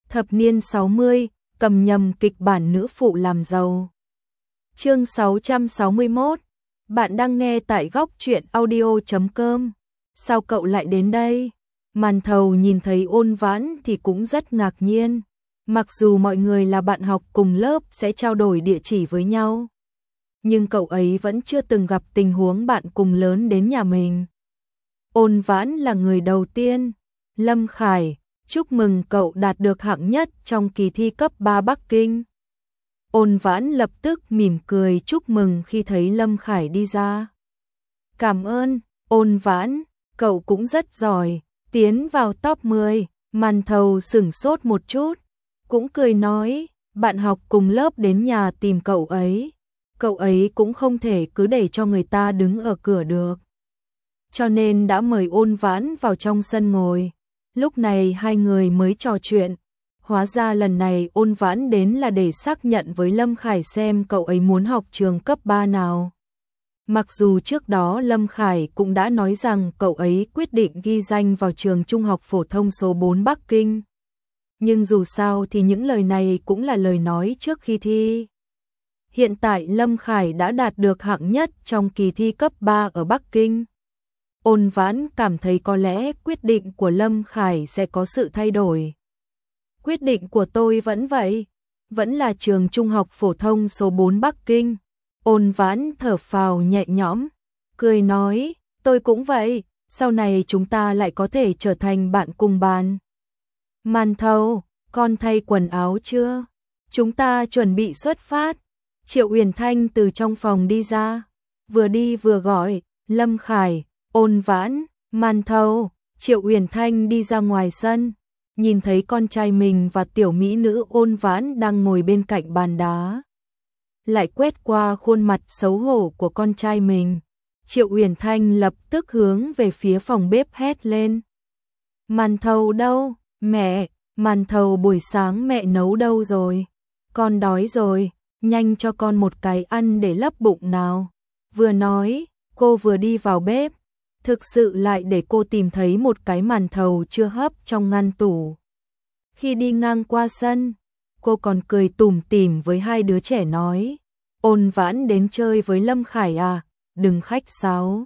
Thập niên 60, cầm nhầm kịch bản nữ phụ làm giàu. Chương 661. Bạn đang nghe tại góc truyện audio.com. Sao cậu lại đến đây? Màn thầu nhìn thấy Ôn Vãn thì cũng rất ngạc nhiên. Mặc dù mọi người là bạn học cùng lớp sẽ trao đổi địa chỉ với nhau, nhưng cậu ấy vẫn chưa từng gặp tình huống bạn cùng lớn đến nhà mình. Ôn Vãn là người đầu tiên. Lâm Khải, chúc mừng cậu đạt được hạng nhất trong kỳ thi cấp 3 Bắc Kinh. Ôn Vãn lập tức mỉm cười chúc mừng khi thấy Lâm Khải đi ra. Cảm ơn, Ôn Vãn, cậu cũng rất giỏi, tiến vào top 10. Màn thầu sửng sốt một chút, cũng cười nói, bạn học cùng lớp đến nhà tìm cậu ấy cũng không thể cứ để cho người ta đứng ở cửa được. Cho nên đã mời Ôn Vãn vào trong sân ngồi. Lúc này hai người mới trò chuyện. Hóa ra lần này Ôn Vãn đến là để xác nhận với Lâm Khải xem cậu ấy muốn học trường cấp 3 nào. Mặc dù trước đó Lâm Khải cũng đã nói rằng cậu ấy quyết định ghi danh vào trường trung học phổ thông số 4 Bắc Kinh. Nhưng dù sao thì những lời này cũng là lời nói trước khi thi. Hiện tại Lâm Khải đã đạt được hạng nhất trong kỳ thi cấp 3 ở Bắc Kinh. Ôn Vãn cảm thấy có lẽ quyết định của Lâm Khải sẽ có sự thay đổi. Quyết định của tôi vẫn vậy, vẫn là trường trung học phổ thông số 4 Bắc Kinh. Ôn Vãn thở phào nhẹ nhõm, cười nói, tôi cũng vậy, sau này chúng ta lại có thể trở thành bạn cùng bàn. Màn thầu, con thay quần áo chưa? Chúng ta chuẩn bị xuất phát. Triệu Uyển Thanh từ trong phòng đi ra, vừa đi vừa gọi, Lâm Khải, Ôn Vãn, Màn thầu. Triệu Uyển Thanh đi ra ngoài sân, nhìn thấy con trai mình và tiểu mỹ nữ Ôn Vãn đang ngồi bên cạnh bàn đá. Lại quét qua khuôn mặt xấu hổ của con trai mình, Triệu Uyển Thanh lập tức hướng về phía phòng bếp hét lên. Màn thầu đâu? Mẹ, màn thầu buổi sáng mẹ nấu đâu rồi? Con đói rồi, nhanh cho con một cái ăn để lấp bụng nào. Vừa nói, cô vừa đi vào bếp. Thực sự lại để cô tìm thấy một cái màn thầu chưa hấp trong ngăn tủ. Khi đi ngang qua sân, cô còn cười tủm tỉm với hai đứa trẻ nói, Ôn Vãn đến chơi với Lâm Khải à, đừng khách sáo.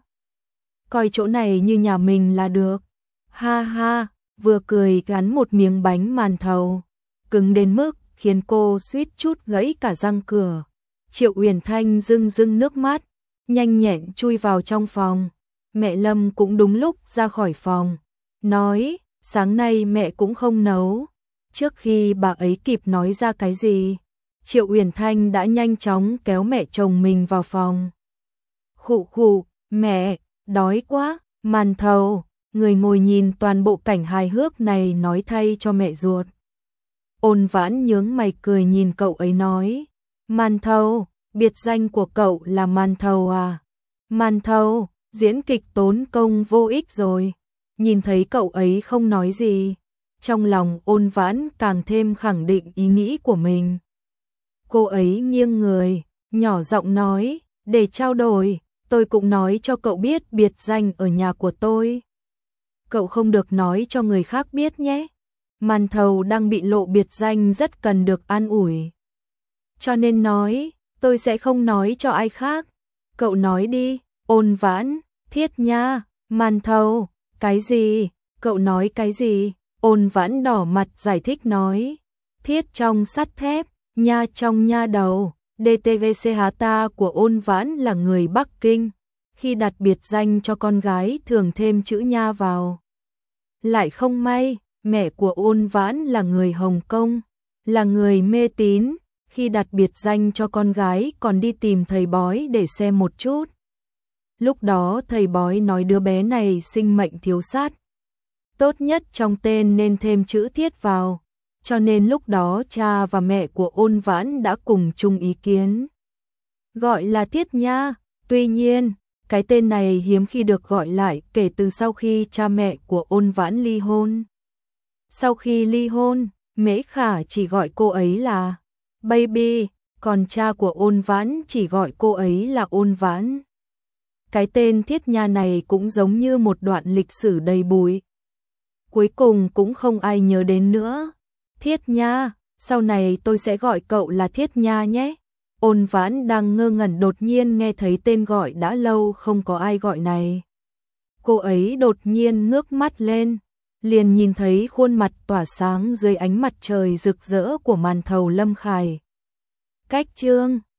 Coi chỗ này như nhà mình là được. Ha ha, vừa cười gắn một miếng bánh màn thầu, cứng đến mức khiến cô suýt chút gãy cả răng cửa. Triệu Uyển Thanh rưng rưng nước mắt, nhanh nhẹn chui vào trong phòng. Mẹ Lâm cũng đúng lúc ra khỏi phòng, nói, sáng nay mẹ cũng không nấu. Trước khi bà ấy kịp nói ra cái gì, Triệu Uyển Thanh đã nhanh chóng kéo mẹ chồng mình vào phòng. Khụ khụ, mẹ, đói quá. Màn thầu, người ngồi nhìn toàn bộ cảnh hài hước này nói thay cho mẹ ruột. Ôn Vãn nhướng mày cười nhìn cậu ấy nói, Màn thầu, biệt danh của cậu là Màn thầu à? Màn thầu, diễn kịch tốn công vô ích rồi. Nhìn thấy cậu ấy không nói gì, trong lòng Ôn Vãn càng thêm khẳng định ý nghĩ của mình. Cô ấy nghiêng người, nhỏ giọng nói, để trao đổi, tôi cũng nói cho cậu biết biệt danh ở nhà của tôi. Cậu không được nói cho người khác biết nhé. Màn thầu đang bị lộ biệt danh rất cần được an ủi. Cho nên nói, tôi sẽ không nói cho ai khác. Cậu nói đi. Ôn Vãn, Thiết nha. Màn thầu, cái gì? Cậu nói cái gì? Ôn Vãn đỏ mặt giải thích nói, Thiết trong sắt thép, nha trong nha đầu. DTVC ta của Ôn Vãn là người Bắc Kinh, khi đặt biệt danh cho con gái thường thêm chữ nha vào. Lại không may, mẹ của Ôn Vãn là người Hồng Kông, là người mê tín, khi đặt biệt danh cho con gái còn đi tìm thầy bói để xem một chút. Lúc đó thầy bói nói đứa bé này sinh mệnh thiếu sắt, tốt nhất trong tên nên thêm chữ Thiết vào, cho nên lúc đó cha và mẹ của Ôn Vãn đã cùng chung ý kiến. Gọi là Thiết nha, tuy nhiên, cái tên này hiếm khi được gọi lại kể từ sau khi cha mẹ của Ôn Vãn ly hôn. Sau khi ly hôn, Mễ Khả chỉ gọi cô ấy là Baby, còn cha của Ôn Vãn chỉ gọi cô ấy là Ôn Vãn. Cái tên Thiết nha này cũng giống như một đoạn lịch sử đầy bụi. Cuối cùng cũng không ai nhớ đến nữa. Thiết Nha, sau này tôi sẽ gọi cậu là Thiết Nha nhé. Ôn Vãn đang ngơ ngẩn đột nhiên nghe thấy tên gọi đã lâu không có ai gọi này. Cô ấy đột nhiên ngước mắt lên, liền nhìn thấy khuôn mặt tỏa sáng dưới ánh mặt trời rực rỡ của màn thầu Lâm Khải. Cách chương